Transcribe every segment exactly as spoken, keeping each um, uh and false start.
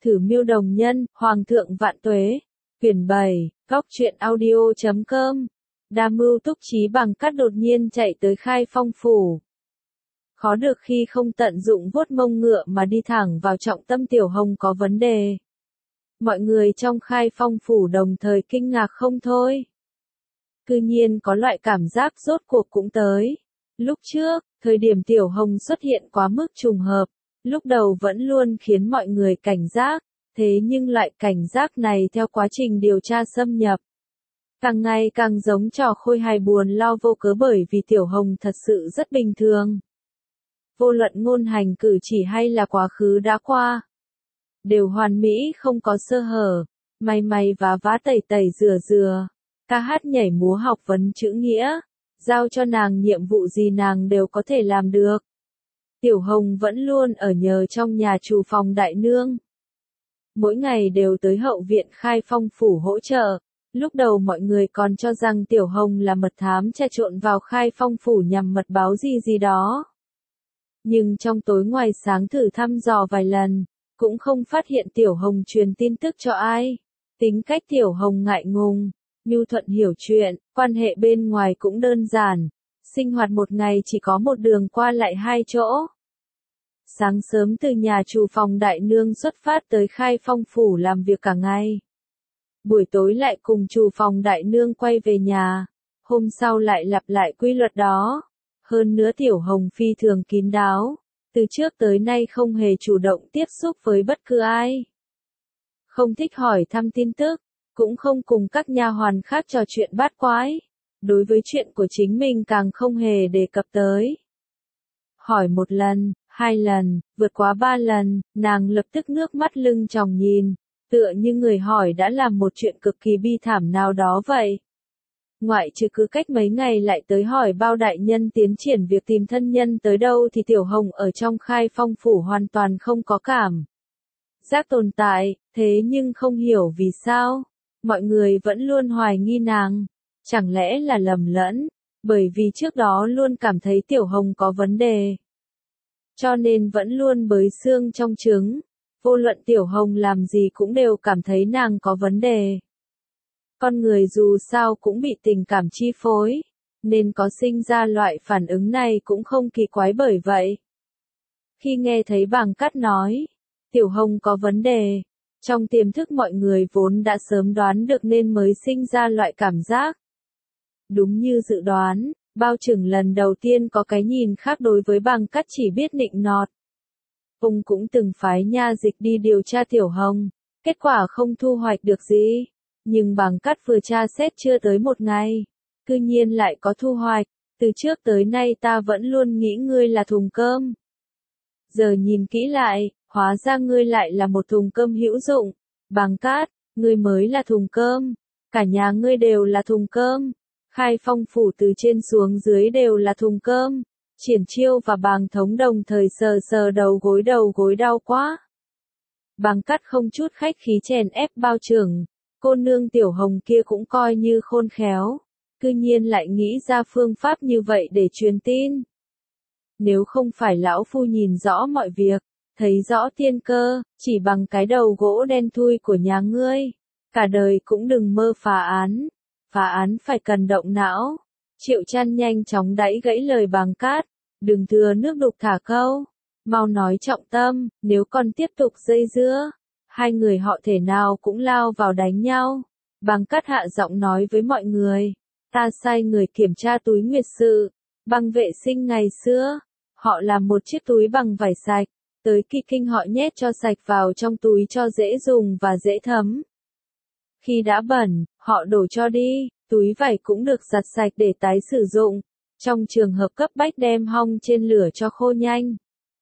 Thử miêu đồng nhân, Hoàng thượng vạn tuế. Quyển bảy, góc truyện audio chấm com. Đa mưu túc trí Bằng Cát đột nhiên chạy tới Khai Phong phủ. Khó được khi không tận dụng vuốt mông ngựa mà đi thẳng vào trọng tâm Tiểu Hồng có vấn đề. Mọi người trong Khai Phong phủ đồng thời kinh ngạc không thôi. Cư nhiên có loại cảm giác rốt cuộc cũng tới. Lúc trước, thời điểm Tiểu Hồng xuất hiện quá mức trùng hợp, lúc đầu vẫn luôn khiến mọi người cảnh giác, thế nhưng loại cảnh giác này theo quá trình điều tra xâm nhập, càng ngày càng giống trò khôi hài buồn lo vô cớ bởi vì Tiểu Hồng thật sự rất bình thường. Vô luận ngôn hành cử chỉ hay là quá khứ đã qua, đều hoàn mỹ không có sơ hở, may may vá vá tẩy tẩy rửa rửa, ca hát nhảy múa học vấn chữ nghĩa, giao cho nàng nhiệm vụ gì nàng đều có thể làm được. Tiểu Hồng vẫn luôn ở nhờ trong nhà chủ phòng đại nương. Mỗi ngày đều tới hậu viện Khai Phong phủ hỗ trợ. Lúc đầu mọi người còn cho rằng Tiểu Hồng là mật thám tra trộn vào Khai Phong phủ nhằm mật báo gì gì đó. Nhưng trong tối ngoài sáng thử thăm dò vài lần, cũng không phát hiện Tiểu Hồng truyền tin tức cho ai. Tính cách Tiểu Hồng ngại ngùng, nhu thuận hiểu chuyện, quan hệ bên ngoài cũng đơn giản. Sinh hoạt một ngày chỉ có một đường qua lại hai chỗ. Sáng sớm từ nhà chủ phòng đại nương xuất phát tới Khai Phong phủ làm việc cả ngày. Buổi tối lại cùng chủ phòng đại nương quay về nhà. Hôm sau lại lặp lại quy luật đó. Hơn nữa Tiểu Hồng phi thường kín đáo. Từ trước tới nay không hề chủ động tiếp xúc với bất cứ ai. Không thích hỏi thăm tin tức, cũng không cùng các nha hoàn khác trò chuyện bát quái. Đối với chuyện của chính mình càng không hề đề cập tới. Hỏi một lần, hai lần, vượt quá ba lần, nàng lập tức nước mắt lưng tròng nhìn, tựa như người hỏi đã làm một chuyện cực kỳ bi thảm nào đó vậy. Ngoại trừ cứ cách mấy ngày lại tới hỏi bao đại nhân tiến triển việc tìm thân nhân tới đâu thì Tiểu Hồng ở trong Khai Phong phủ hoàn toàn không có cảm giác tồn tại, thế nhưng không hiểu vì sao, mọi người vẫn luôn hoài nghi nàng. Chẳng lẽ là lầm lẫn, bởi vì trước đó luôn cảm thấy Tiểu Hồng có vấn đề. Cho nên vẫn luôn bới xương trong trứng, vô luận Tiểu Hồng làm gì cũng đều cảm thấy nàng có vấn đề. Con người dù sao cũng bị tình cảm chi phối, nên có sinh ra loại phản ứng này cũng không kỳ quái bởi vậy. Khi nghe thấy Bằng Cát nói, Tiểu Hồng có vấn đề, trong tiềm thức mọi người vốn đã sớm đoán được nên mới sinh ra loại cảm giác. Đúng như dự đoán, bao chừng lần đầu tiên có cái nhìn khác đối với Bằng Cát chỉ biết nịnh nọt. Ông cũng từng phái nha dịch đi điều tra Tiểu Hồng, kết quả không thu hoạch được gì. Nhưng Bằng Cát vừa tra xét chưa tới một ngày, cư nhiên lại có thu hoạch, từ trước tới nay ta vẫn luôn nghĩ ngươi là thùng cơm. Giờ nhìn kỹ lại, hóa ra ngươi lại là một thùng cơm hữu dụng. Bằng Cát, ngươi mới là thùng cơm, cả nhà ngươi đều là thùng cơm. Khai Phong phủ từ trên xuống dưới đều là thùng cơm. Triển Chiêu và Bàng Thống đồng thời sờ sờ đầu gối đầu gối đau quá. Bằng Cát không chút khách khí chèn ép bao trưởng, cô nương Tiểu Hồng kia cũng coi như khôn khéo, cư nhiên lại nghĩ ra phương pháp như vậy để truyền tin. Nếu không phải lão phu nhìn rõ mọi việc, thấy rõ tiên cơ, chỉ bằng cái đầu gỗ đen thui của nhà ngươi, cả đời cũng đừng mơ phá án. Phá án phải cần động não. Triệu Trăn nhanh chóng đẩy gãy lời Bằng Cát, đừng thừa nước đục thả câu, mau nói trọng tâm, nếu còn tiếp tục dây dưa, hai người họ thể nào cũng lao vào đánh nhau. Bằng Cát hạ giọng nói với mọi người, ta sai người kiểm tra túi nguyệt sự, băng vệ sinh ngày xưa, họ làm một chiếc túi bằng vải sạch, tới kỳ kinh họ nhét cho sạch vào trong túi cho dễ dùng và dễ thấm. Khi đã bẩn, họ đổ cho đi, túi vải cũng được giặt sạch để tái sử dụng. Trong trường hợp cấp bách đem hong trên lửa cho khô nhanh.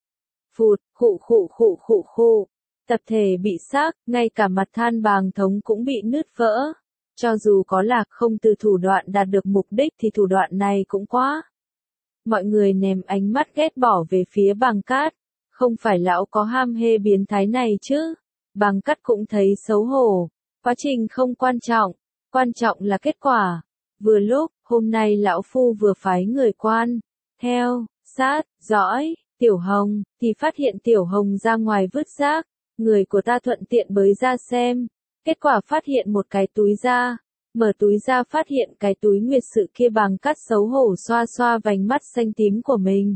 Phụt, khụ khụ khụ khụ khụ. Tập thể bị xác, ngay cả mặt than Bàng Thống cũng bị nứt vỡ. Cho dù có lạc không từ thủ đoạn đạt được mục đích thì thủ đoạn này cũng quá. Mọi người ném ánh mắt ghét bỏ về phía Bằng Cát. Không phải lão có ham hê biến thái này chứ. Bằng Cát cũng thấy xấu hổ. Quá trình không quan trọng, quan trọng là kết quả. Vừa lúc, hôm nay lão phu vừa phái người quan, theo, sát, dõi, Tiểu Hồng, thì phát hiện Tiểu Hồng ra ngoài vứt rác, Người của ta thuận tiện bới ra xem, kết quả phát hiện một cái túi da, mở túi ra phát hiện cái túi nguyệt sự kia. Bàng Cát xấu hổ xoa xoa vành mắt xanh tím của mình.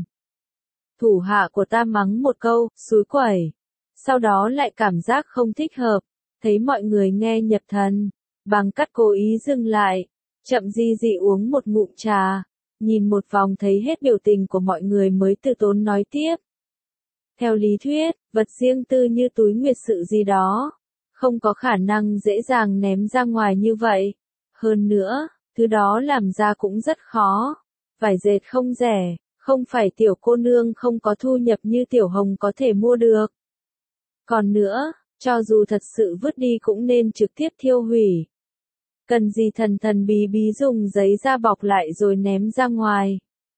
Thủ hạ của ta mắng một câu, xúi quẩy. Sau đó lại cảm giác không thích hợp, thấy mọi người nghe nhập thần. Bàng Cát cố ý dừng lại, chậm gì gì uống một ngụm trà, nhìn một vòng thấy hết biểu tình của mọi người mới từ tốn nói tiếp. Theo lý thuyết, vật riêng tư như túi nguyệt sự gì đó, không có khả năng dễ dàng ném ra ngoài như vậy. Hơn nữa, thứ đó làm ra cũng rất khó. Vải dệt không rẻ, không phải tiểu cô nương không có thu nhập như Tiểu Hồng có thể mua được. Còn nữa, cho dù thật sự vứt đi cũng nên trực tiếp thiêu hủy. Cần gì thần thần bí bí dùng giấy da bọc lại rồi ném ra ngoài.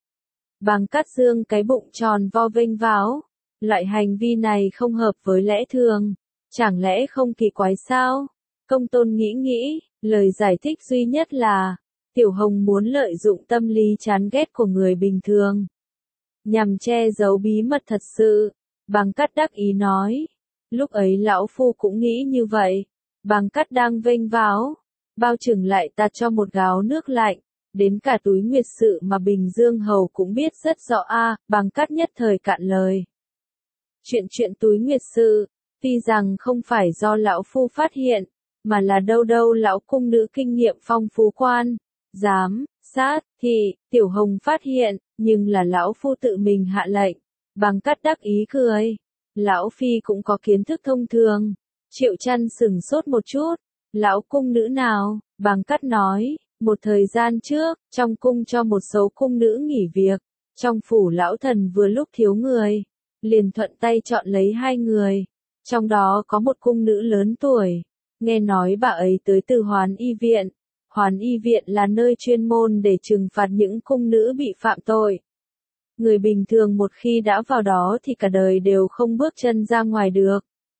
Bàng Cát dương cái bụng tròn vo vênh váo. Loại hành vi này không hợp với lẽ thường. Chẳng lẽ không kỳ quái sao? Công Tôn nghĩ nghĩ, lời giải thích duy nhất là, Tiểu Hồng muốn lợi dụng tâm lý chán ghét của người bình thường, nhằm che giấu bí mật thật sự. Bàng Cát đắc ý nói. Lúc ấy lão phu cũng nghĩ như vậy. Bàng Cát đang vênh váo, bao chừng lại ta cho một gáo nước lạnh, đến cả túi nguyệt sự mà Bình Dương Hầu cũng biết rất rõ a. À, Bàng Cát nhất thời cạn lời. Chuyện chuyện túi nguyệt sự, tuy rằng không phải do lão phu phát hiện, mà là đâu đâu lão cung nữ kinh nghiệm phong phú quan, giám, sát, thì, Tiểu Hồng phát hiện, nhưng là lão phu tự mình hạ lệnh. Bàng Cát đắc ý cười. Lão phi cũng có kiến thức thông thường. Triệu Chăn sừng sốt một chút. Lão cung nữ nào? Bàng Cát nói, một thời gian trước, trong cung cho một số cung nữ nghỉ việc. Trong phủ lão thần vừa lúc thiếu người, liền thuận tay chọn lấy hai người. Trong đó có một cung nữ lớn tuổi. Nghe nói bà ấy tới từ Hoán Y Viện. Hoán Y Viện là nơi chuyên môn để trừng phạt những cung nữ bị phạm tội. Người bình thường một khi đã vào đó thì cả đời đều không bước chân ra ngoài được.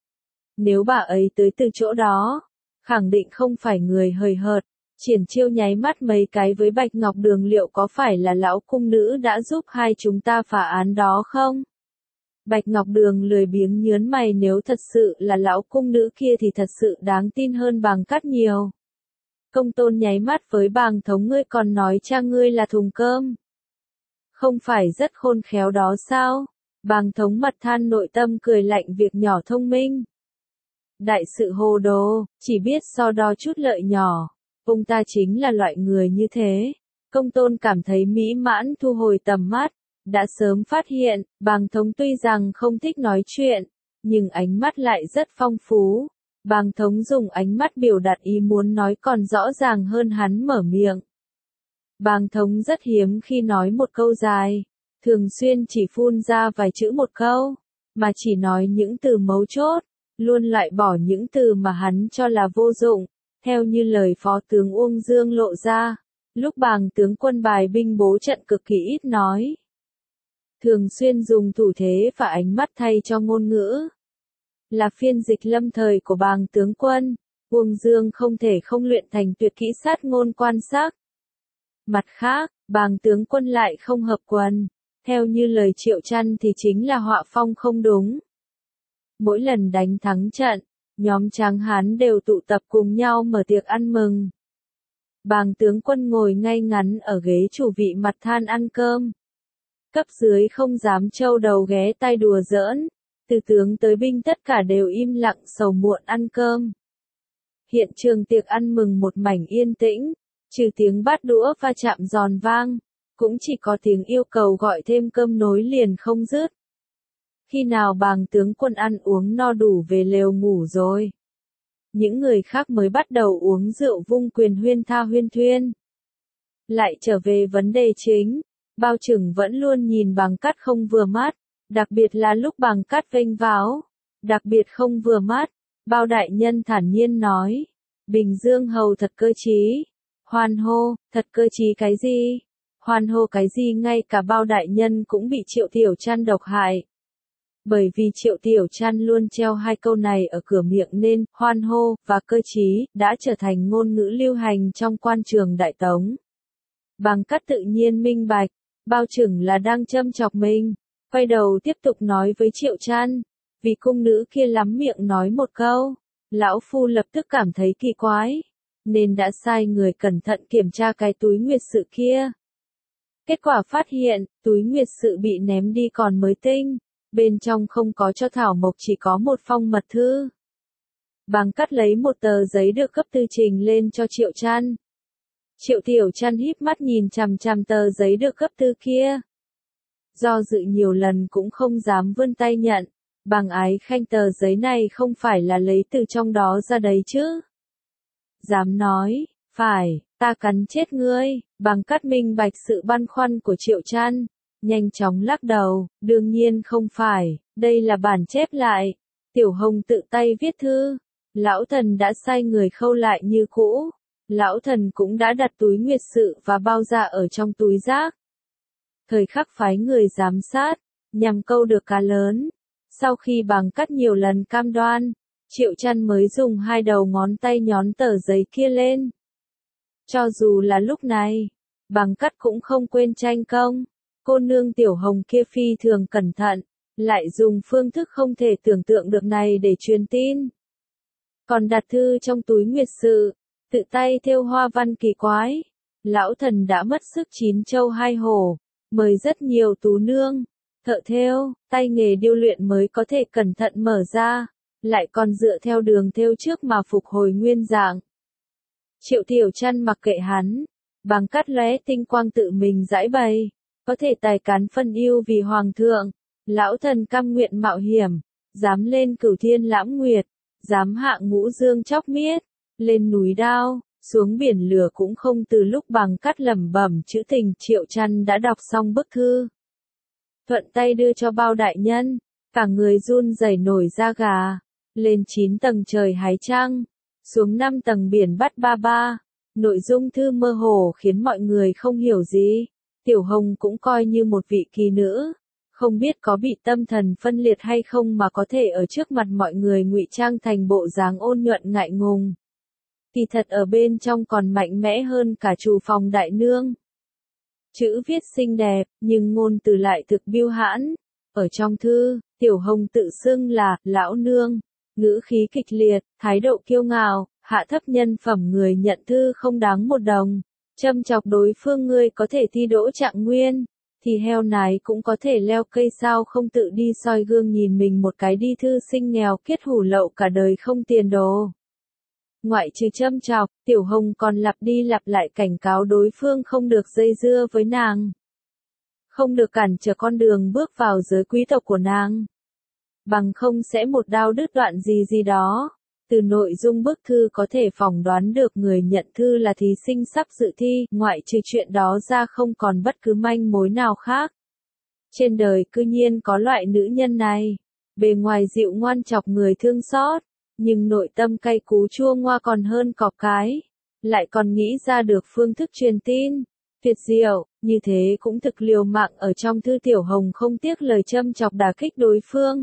Nếu bà ấy tới từ chỗ đó, khẳng định không phải người hời hợt. Triển Chiêu nháy mắt mấy cái với Bạch Ngọc Đường, liệu có phải là lão cung nữ đã giúp hai chúng ta phá án đó không? Bạch Ngọc Đường lười biếng nhớn mày, nếu thật sự là lão cung nữ kia thì thật sự đáng tin hơn Bàng Cát nhiều. Công Tôn nháy mắt với Bàng Thống, ngươi còn nói cha ngươi là thùng cơm. Không phải rất khôn khéo đó sao? Bàng Thống mặt than nội tâm cười lạnh, việc nhỏ thông minh. Đại sự hồ đồ, chỉ biết so đo chút lợi nhỏ. Ông ta chính là loại người như thế. Công Tôn cảm thấy mỹ mãn, thu hồi tầm mắt. Đã sớm phát hiện, Bàng Thống tuy rằng không thích nói chuyện, nhưng ánh mắt lại rất phong phú. Bàng Thống dùng ánh mắt biểu đạt ý muốn nói còn rõ ràng hơn hắn mở miệng. Bàng Thống rất hiếm khi nói một câu dài, thường xuyên chỉ phun ra vài chữ một câu, mà chỉ nói những từ mấu chốt, luôn loại bỏ những từ mà hắn cho là vô dụng, theo như lời Phó tướng Uông Dương lộ ra, lúc Bàng tướng quân bài binh bố trận cực kỳ ít nói. Thường xuyên dùng thủ thế và ánh mắt thay cho ngôn ngữ. Là phiên dịch lâm thời của Bàng tướng quân, Uông Dương không thể không luyện thành tuyệt kỹ sát ngôn quan sát. Mặt khác, Bàng tướng quân lại không hợp quần. Theo như lời Triệu Chăn thì chính là họa phong không đúng. Mỗi lần đánh thắng trận, nhóm tráng hán đều tụ tập cùng nhau mở tiệc ăn mừng. Bàng tướng quân ngồi ngay ngắn ở ghế chủ vị mặt than ăn cơm. Cấp dưới không dám trâu đầu ghé tai đùa giỡn, từ tướng tới binh tất cả đều im lặng sầu muộn ăn cơm. Hiện trường tiệc ăn mừng một mảnh yên tĩnh, trừ tiếng bát đũa va chạm giòn vang, cũng chỉ có tiếng yêu cầu gọi thêm cơm nối liền không dứt. Khi nào Bàng tướng quân ăn uống no đủ về lều ngủ rồi, những người khác mới bắt đầu uống rượu vung quyền huyên tha huyên thuyên. Lại trở về vấn đề chính, Bao Trừng vẫn luôn nhìn Bàng Cát không vừa mắt, đặc biệt là lúc Bàng Cát vênh váo, đặc biệt không vừa mắt. Bao đại nhân thản nhiên nói, Bình Dương Hầu thật cơ trí. Hoan hô, thật cơ trí cái gì? Hoan hô cái gì? Ngay cả Bao đại nhân cũng bị Triệu Tiểu Chăn độc hại. Bởi vì Triệu Tiểu Chăn luôn treo hai câu này ở cửa miệng nên hoan hô và cơ trí đã trở thành ngôn ngữ lưu hành trong quan trường Đại Tống. Bàng Cát tự nhiên minh bạch, Bao Trừng là đang châm chọc mình, quay đầu tiếp tục nói với Triệu Chăn, Vì cung nữ kia lắm miệng nói một câu, lão phu lập tức cảm thấy kỳ quái, nên đã sai người cẩn thận kiểm tra cái túi nguyệt sự kia. Kết quả phát hiện, túi nguyệt sự bị ném đi còn mới tinh, bên trong không có cho Thảo Mộc, chỉ có một phong mật thư. Bàng Cát lấy một tờ giấy được cấp tư trình lên cho Triệu Trăn. Triệu Tiểu Trăn híp mắt nhìn chằm chằm tờ giấy được cấp tư kia. Do dự nhiều lần cũng không dám vươn tay nhận, Bàng Ái Khanh, tờ giấy này không phải là lấy từ trong đó ra đấy chứ? Dám nói, phải, ta cắn chết ngươi. Bàng Cát minh bạch sự băn khoăn của Triệu Trăn, nhanh chóng lắc đầu, đương nhiên không phải, đây là bản chép lại. Tiểu Hồng tự tay viết thư, lão thần đã sai người khâu lại như cũ. Lão thần cũng đã đặt túi nguyệt sự và bao da ở trong túi rác. Thời khắc phái người giám sát, nhằm câu được cá lớn. Sau khi Bàng Cát nhiều lần cam đoan, Triệu Trăn mới dùng hai đầu ngón tay nhón tờ giấy kia lên. Cho dù là lúc này, Bàng Cát cũng không quên tranh công. Cô nương Tiểu Hồng kia phi thường cẩn thận, lại dùng phương thức không thể tưởng tượng được này để truyền tin. Còn đặt thư trong túi nguyệt sự, tự tay thêu hoa văn kỳ quái. Lão thần đã mất sức chín châu hai hổ, mời rất nhiều tú nương, thợ thêu, tay nghề điêu luyện mới có thể cẩn thận mở ra, lại còn dựa theo đường thêu trước mà phục hồi nguyên dạng. Triệu Tiểu Trăn mặc kệ hắn, Bàng Cát lóe tinh quang tự mình giải bày, có thể tài cán phân ưu vì hoàng thượng, lão thần cam nguyện mạo hiểm, dám lên cửu thiên lãm nguyệt, dám hạ ngũ dương chóc miết, lên núi đao, xuống biển lửa cũng không. Từ lúc Bàng Cát lẩm bẩm chữ tình, Triệu Trăn đã đọc xong bức thư. Thuận tay đưa cho Bao đại nhân, cả người run rẩy nổi da gà, lên chín tầng trời hái trăng, xuống năm tầng biển bắt ba ba. Nội dung thư mơ hồ khiến mọi người không hiểu gì. Tiểu Hồng cũng coi như một vị kỳ nữ, không biết có bị tâm thần phân liệt hay không mà có thể ở trước mặt mọi người ngụy trang thành bộ dáng ôn nhuận ngại ngùng. Kỳ thật ở bên trong còn mạnh mẽ hơn cả chủ phòng đại nương. Chữ viết xinh đẹp, nhưng ngôn từ lại thực biêu hãn. Ở trong thư, Tiểu Hồng tự xưng là lão nương, ngữ khí kịch liệt, thái độ kiêu ngạo, hạ thấp nhân phẩm người nhận thư không đáng một đồng, châm chọc đối phương. Ngươi có thể thi đỗ trạng nguyên, thì heo nái cũng có thể leo cây, sao không tự đi soi gương nhìn mình một cái đi. Thư sinh nghèo kiết hủ lậu cả đời không tiền đồ. Ngoại trừ châm chọc, Tiểu Hồng còn lặp đi lặp lại cảnh cáo đối phương không được dây dưa với nàng, không được cản trở con đường bước vào giới quý tộc của nàng, bằng không sẽ một đao đứt đoạn gì gì đó. Từ nội dung bức thư có thể phỏng đoán được người nhận thư là thí sinh sắp dự thi, ngoại trừ chuyện đó ra không còn bất cứ manh mối nào khác. Trên đời cư nhiên có loại nữ nhân này, bề ngoài dịu ngoan chọc người thương xót, nhưng nội tâm cay cú chua ngoa còn hơn cọp cái, lại còn nghĩ ra được phương thức truyền tin. Tuyệt diệu, như thế cũng thực liều mạng. Ở trong thư, Tiểu Hồng không tiếc lời châm chọc đả kích đối phương.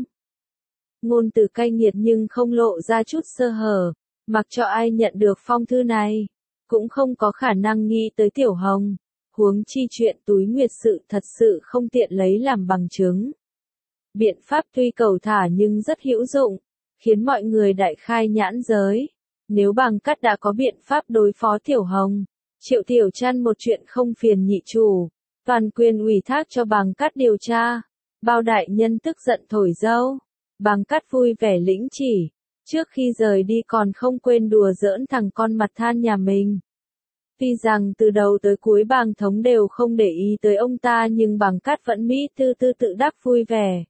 Ngôn từ cay nghiệt nhưng không lộ ra chút sơ hở, mặc cho ai nhận được phong thư này, cũng không có khả năng nghĩ tới Tiểu Hồng. Huống chi chuyện túi nguyệt sự thật sự không tiện lấy làm bằng chứng. Biện pháp tuy cầu thả nhưng rất hữu dụng, khiến mọi người đại khai nhãn giới. Nếu Bàng Cát đã có biện pháp đối phó Tiểu Hồng, Triệu Tiểu Trăn một chuyện không phiền nhị chủ, toàn quyền ủy thác cho Bàng Cát điều tra. Bao đại nhân tức giận thổi dâu, Bàng Cát vui vẻ lĩnh chỉ, trước khi rời đi còn không quên đùa giỡn thằng con mặt than nhà mình. Tuy rằng từ đầu tới cuối Bàng thống đều không để ý tới ông ta, nhưng Bàng Cát vẫn mỹ tư tư tự đắc vui vẻ.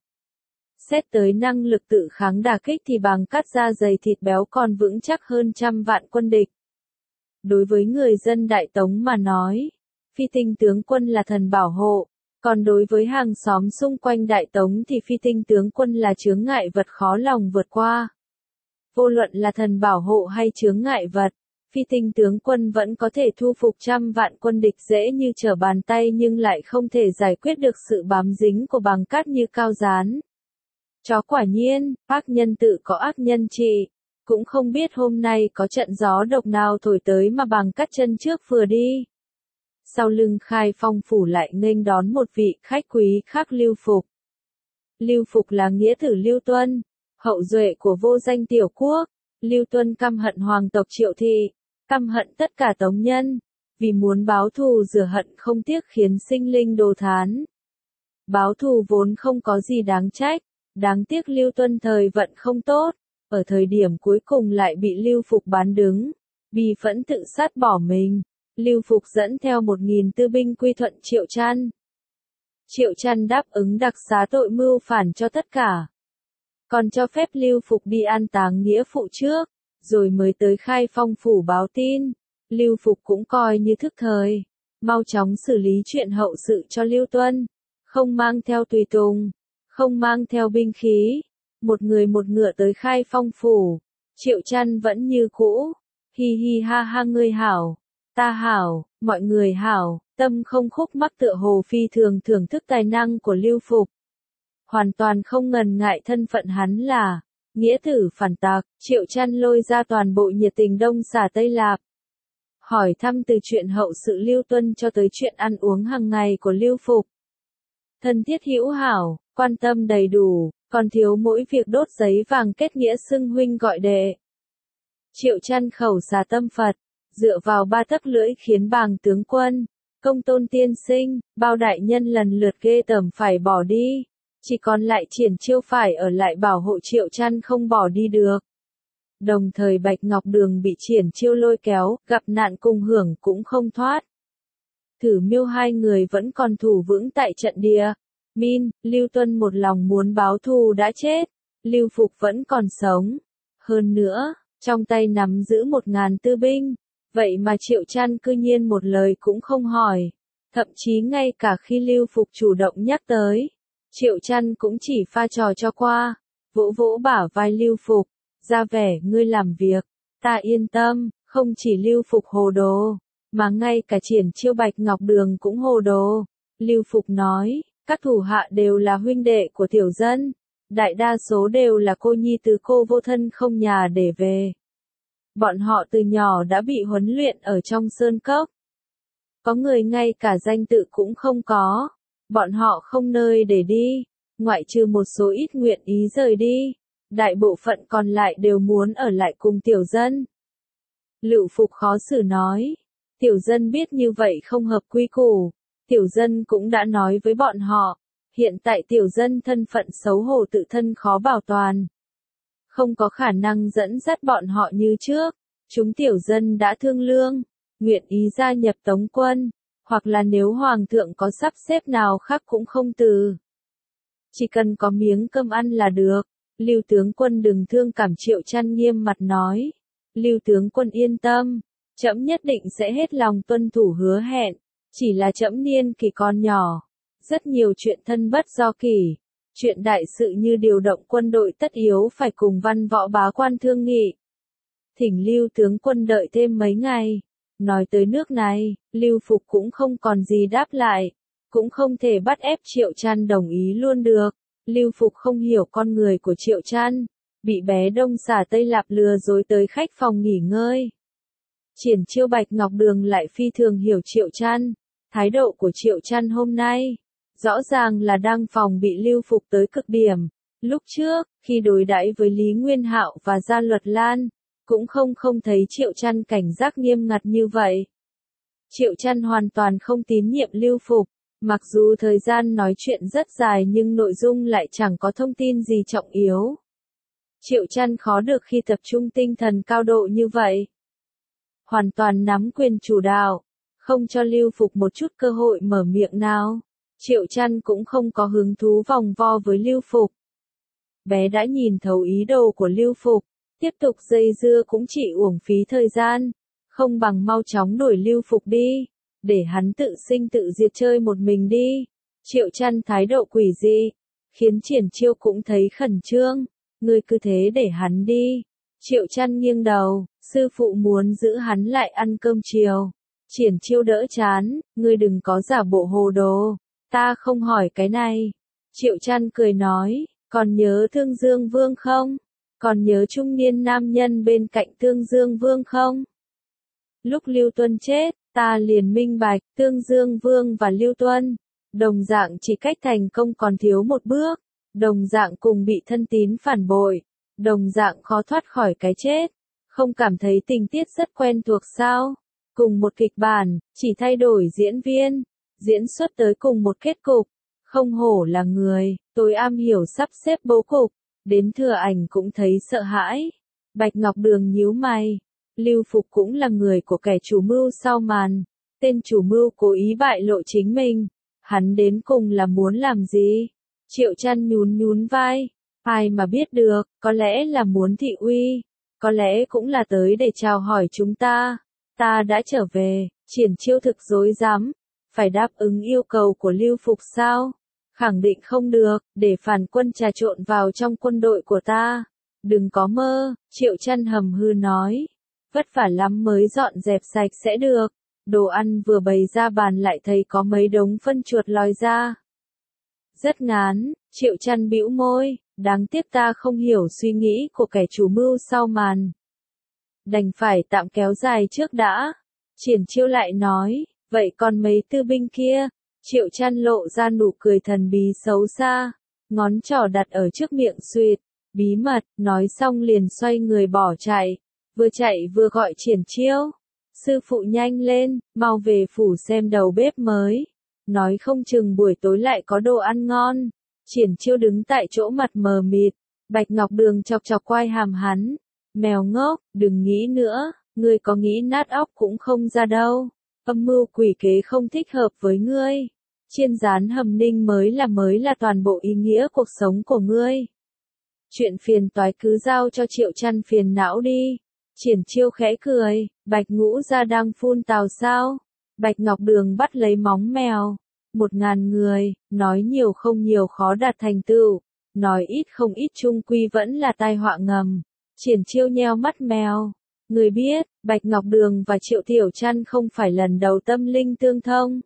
Xét tới năng lực tự kháng đả kích thì Bàng Cát da dày thịt béo còn vững chắc hơn trăm vạn quân địch. Đối với người dân Đại Tống mà nói, Phi Tinh tướng quân là thần bảo hộ, còn đối với hàng xóm xung quanh Đại Tống thì Phi Tinh tướng quân là chướng ngại vật khó lòng vượt qua. Vô luận là thần bảo hộ hay chướng ngại vật, Phi Tinh tướng quân vẫn có thể thu phục trăm vạn quân địch dễ như trở bàn tay, nhưng lại không thể giải quyết được sự bám dính của Bàng Cát như Cao Gián. Chó quả nhiên, ác nhân tự có ác nhân trị, cũng không biết hôm nay có trận gió độc nào thổi tới mà Bàng Cát chân trước vừa đi. Sau lưng Khai Phong phủ lại nghênh đón một vị khách quý khác, Lưu Phục. Lưu Phục là nghĩa tử Lưu Tuân, hậu duệ của vô danh tiểu quốc. Lưu Tuân căm hận hoàng tộc Triệu Thị, căm hận tất cả tống nhân, vì muốn báo thù rửa hận không tiếc khiến sinh linh đồ thán. Báo thù vốn không có gì đáng trách, đáng tiếc Lưu Tuân thời vận không tốt, ở thời điểm cuối cùng lại bị Lưu Phục bán đứng, bi phẫn tự sát bỏ mình. Lưu Phục dẫn theo một nghìn tư binh quy thuận Triệu Trăn. Triệu Trăn đáp ứng đặc xá tội mưu phản cho tất cả, còn cho phép Lưu Phục đi an táng nghĩa phụ trước, rồi mới tới Khai Phong phủ báo tin. Lưu Phục cũng coi như thức thời, mau chóng xử lý chuyện hậu sự cho Lưu Tuân, không mang theo tùy tùng, không mang theo binh khí, một người một ngựa tới Khai Phong phủ. Triệu Trăn vẫn như cũ, hi hi ha ha, ngươi hảo, ta hảo, mọi người hảo, tâm không khúc mắc, tựa hồ phi thường thưởng thức tài năng của Lưu Phục. Hoàn toàn không ngần ngại thân phận hắn là nghĩa tử phản tặc. Triệu Trăn lôi ra toàn bộ nhiệt tình đông xả Tây Lạp, hỏi thăm từ chuyện hậu sự Lưu Tuân cho tới chuyện ăn uống hàng ngày của Lưu Phục. Thân thiết hữu hảo, quan tâm đầy đủ, còn thiếu mỗi việc đốt giấy vàng kết nghĩa xưng huynh gọi đệ. Triệu Trăn khẩu xà tâm Phật, dựa vào ba tấc lưỡi khiến Bàng tướng quân, Công Tôn tiên sinh, bao đại nhân lần lượt ghê tởm phải bỏ đi, chỉ còn lại Triển Chiêu phải ở lại bảo hộ Triệu Trăn không bỏ đi được. Đồng thời Bạch Ngọc Đường bị Triển Chiêu lôi kéo, gặp nạn cùng hưởng cũng không thoát. Thử Miêu hai người vẫn còn thủ vững tại trận địa. Min, Lưu Tuân một lòng muốn báo thù đã chết, Lưu Phục vẫn còn sống. Hơn nữa, trong tay nắm giữ một ngàn tư binh, vậy mà Triệu Trăn cư nhiên một lời cũng không hỏi. Thậm chí ngay cả khi Lưu Phục chủ động nhắc tới, Triệu Trăn cũng chỉ pha trò cho qua, vỗ vỗ bả vai Lưu Phục, ra vẻ ngươi làm việc, ta yên tâm. Không chỉ Lưu Phục hồ đồ, mà ngay cả Triển Chiêu Bạch Ngọc Đường cũng hồ đồ. Lưu Phục nói, các thủ hạ đều là huynh đệ của tiểu dân, đại đa số đều là cô nhi tứ cô vô thân không nhà để về. Bọn họ từ nhỏ đã bị huấn luyện ở trong sơn cốc. Có người ngay cả danh tự cũng không có, bọn họ không nơi để đi, ngoại trừ một số ít nguyện ý rời đi, đại bộ phận còn lại đều muốn ở lại cùng tiểu dân. Lưu Phục khó xử nói, tiểu dân biết như vậy không hợp quy củ, tiểu dân cũng đã nói với bọn họ, hiện tại tiểu dân thân phận xấu hổ tự thân khó bảo toàn, không có khả năng dẫn dắt bọn họ như trước, chúng tiểu dân đã thương lương, nguyện ý gia nhập Tống quân, hoặc là nếu hoàng thượng có sắp xếp nào khác cũng không từ. Chỉ cần có miếng cơm ăn là được. Lưu tướng quân đừng thương cảm, Triệu Trăn nghiêm mặt nói. Lưu tướng quân yên tâm, trẫm nhất định sẽ hết lòng tuân thủ hứa hẹn, chỉ là trẫm niên kỷ còn nhỏ, rất nhiều chuyện thân bất do kỷ, chuyện đại sự như điều động quân đội tất yếu phải cùng văn võ bá quan thương nghị. Thỉnh Lưu tướng quân đợi thêm mấy ngày. Nói tới nước này, Lưu Phục cũng không còn gì đáp lại, cũng không thể bắt ép Triệu Trăn đồng ý luôn được. Lưu Phục không hiểu con người của Triệu Trăn, bị bé Đông xả Tây Lạp lừa dối tới khách phòng nghỉ ngơi. Triển Chiêu Bạch Ngọc Đường lại phi thường hiểu Triệu Trăn, thái độ của Triệu Trăn hôm nay, rõ ràng là đang phòng bị Lưu Phục tới cực điểm. Lúc trước, khi đối đãi với Lý Nguyên Hạo và Gia Luật Lan, cũng không không thấy Triệu Trăn cảnh giác nghiêm ngặt như vậy. Triệu Trăn hoàn toàn không tín nhiệm Lưu Phục, mặc dù thời gian nói chuyện rất dài nhưng nội dung lại chẳng có thông tin gì trọng yếu. Triệu Trăn khó được khi tập trung tinh thần cao độ như vậy. Hoàn toàn nắm quyền chủ đạo, không cho Lưu Phục một chút cơ hội mở miệng nào. Triệu Trăn cũng không có hứng thú vòng vo với Lưu Phục. Bé đã nhìn thấu ý đồ của Lưu Phục, tiếp tục dây dưa cũng chỉ uổng phí thời gian, không bằng mau chóng đuổi Lưu Phục đi, để hắn tự sinh tự diệt chơi một mình đi. Triệu Trăn thái độ quỷ dị, khiến Triển Chiêu cũng thấy khẩn trương, ngươi cứ thế để hắn đi. Triệu Trăn nghiêng đầu, sư phụ muốn giữ hắn lại ăn cơm chiều. Triển Chiêu đỡ chán, ngươi đừng có giả bộ hồ đồ, ta không hỏi cái này. Triệu Trăn cười nói, còn nhớ Thương Dương Vương không? Còn nhớ trung niên nam nhân bên cạnh Thương Dương Vương không? Lúc Lưu Tuân chết, ta liền minh bạch, Thương Dương Vương và Lưu Tuân, đồng dạng chỉ cách thành công còn thiếu một bước, đồng dạng cùng bị thân tín phản bội, đồng dạng khó thoát khỏi cái chết. Không cảm thấy tình tiết rất quen thuộc sao? Cùng một kịch bản, chỉ thay đổi diễn viên, diễn xuất tới cùng một kết cục. Không hổ là người, tôi am hiểu sắp xếp bố cục, đến thừa ảnh cũng thấy sợ hãi. Bạch Ngọc Đường nhíu mày, Lưu Phục cũng là người của kẻ chủ mưu sau màn, tên chủ mưu cố ý bại lộ chính mình, hắn đến cùng là muốn làm gì? Triệu Chân nhún nhún vai, ai mà biết được, có lẽ là muốn thị uy, có lẽ cũng là tới để chào hỏi chúng ta. Ta đã trở về, Triển Chiêu thực dối rắm, phải đáp ứng yêu cầu của Lưu Phục sao? Khẳng định không được, để phản quân trà trộn vào trong quân đội của ta. Đừng có mơ, Triệu Chân hầm hư nói. Vất vả lắm mới dọn dẹp sạch sẽ được. Đồ ăn vừa bày ra bàn lại thấy có mấy đống phân chuột lòi ra. Rất ngán, Triệu Chân bĩu môi, đáng tiếc ta không hiểu suy nghĩ của kẻ chủ mưu sau màn. Đành phải tạm kéo dài trước đã. Triển Chiêu lại nói, vậy còn mấy tư binh kia? Triệu Chân lộ ra nụ cười thần bí xấu xa, ngón trỏ đặt ở trước miệng suyệt, bí mật, nói xong liền xoay người bỏ chạy, vừa chạy vừa gọi Triển Chiêu. Sư phụ nhanh lên, mau về phủ xem đầu bếp mới, nói không chừng buổi tối lại có đồ ăn ngon. Triển Chiêu đứng tại chỗ mặt mờ mịt, Bạch Ngọc Đường chọc chọc quai hàm hắn, mèo ngốc, đừng nghĩ nữa, ngươi có nghĩ nát óc cũng không ra đâu, âm mưu quỷ kế không thích hợp với ngươi. Chiên rán hầm ninh mới là mới là toàn bộ ý nghĩa cuộc sống của ngươi. Chuyện phiền toái cứ giao cho Triệu Chân phiền não đi. Triển Chiêu khẽ cười, Bạch Ngũ Gia đang phun tào sao? Bạch Ngọc Đường bắt lấy móng mèo. Một ngàn người, nói nhiều không nhiều khó đạt thành tựu, nói ít không ít chung quy vẫn là tai họa ngầm. Triển Chiêu nheo mắt mèo. Người biết, Bạch Ngọc Đường và Triệu Tiểu Chân không phải lần đầu tâm linh tương thông.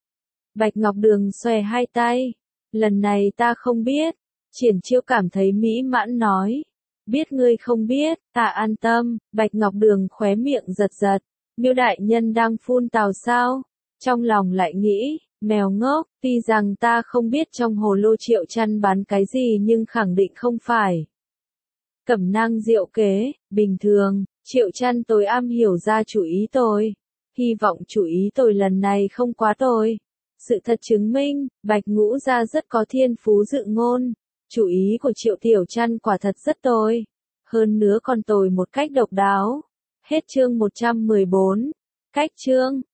Bạch Ngọc Đường xòe hai tay. Lần này ta không biết. Triển Chiêu cảm thấy mỹ mãn nói. Biết ngươi không biết, ta an tâm. Bạch Ngọc Đường khóe miệng giật giật. Miêu đại nhân đang phun tào sao? Trong lòng lại nghĩ, mèo ngốc, tuy rằng ta không biết trong hồ lô Triệu Chân bán cái gì nhưng khẳng định không phải cẩm nang diệu kế, bình thường, Triệu Chân tôi am hiểu ra chủ ý tôi. Hy vọng chủ ý tôi lần này không quá tồi. Sự thật chứng minh, Bạch Ngũ Gia rất có thiên phú dự ngôn. Chủ ý của Triệu Tiểu Chân quả thật rất tồi. Hơn nữa còn tồi một cách độc đáo. Hết chương một trăm mười bốn. Cách chương